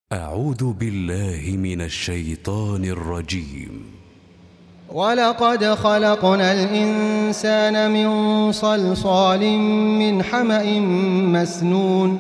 أعوذ بالله من الشيطان الرجيم. ولقد خلقنا الإنسان من صلصال من حمأ مسنون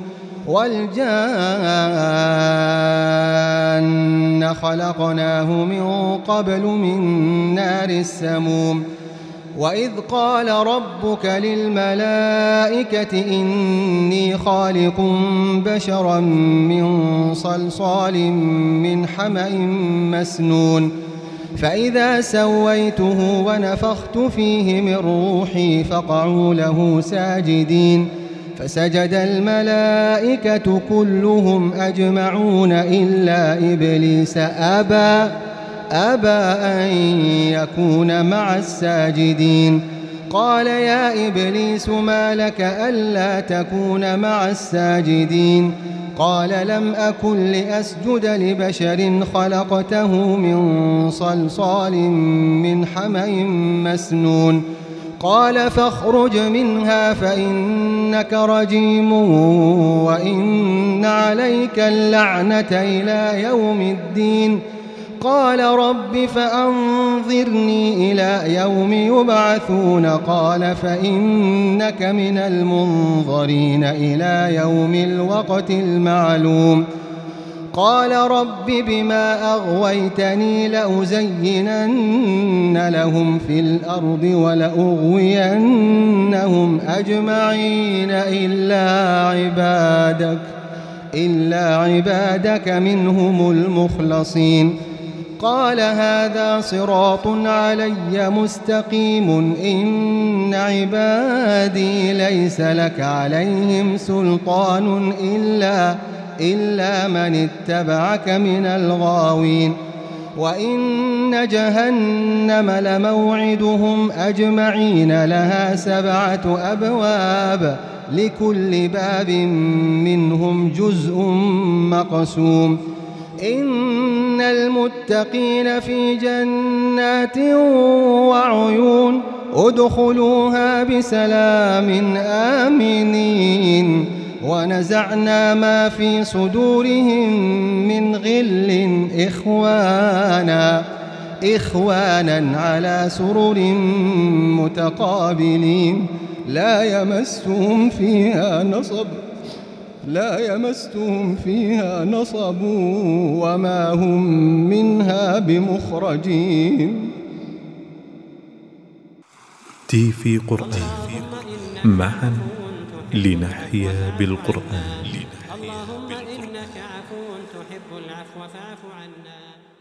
والجان خلقناه من قبل من نار السموم وإذ قال ربك للملائكة إني خالق بشرا من صلصال من حمأ مسنون فإذا سويته ونفخت فيه من روحي فقعوا له ساجدين فسجد الملائكة كلهم أجمعون إلا إبليس أبى أن يكون مع الساجدين قال يا إبليس ما لك ألا تكون مع الساجدين قال لم أكن لأسجد لبشر خلقته من صلصال من حمأ مسنون قال فاخرج منها فإنك رجيم وإن عليك اللعنة إلى يوم الدين قال رب فأنظرني إلى يوم يبعثون قال فإنك من المنظرين إلى يوم الوقت المعلوم قال رب بما أغويتني لأزينن لهم في الأرض ولأغوينهم أجمعين إلا عبادك منهم المخلصين قال هذا صراط علي مستقيم إن عبادي ليس لك عليهم سلطان إلا من اتبعك من الغاوين وإن جهنم لموعدهم أجمعين لها 7 أبواب لكل باب منهم جزء مقسوم إن المتقين في جنات وعيون ادخلوها بسلام آمنين ونزعنا ما في صدورهم من غل إخوانا على سرر متقابلين لا يمسهم فيها نصب وما هم منها بمخرجين. تيفي قرآن معا لنحيا بالقرآن. اللهم إنك عفو تحب العفو فاعف عنا.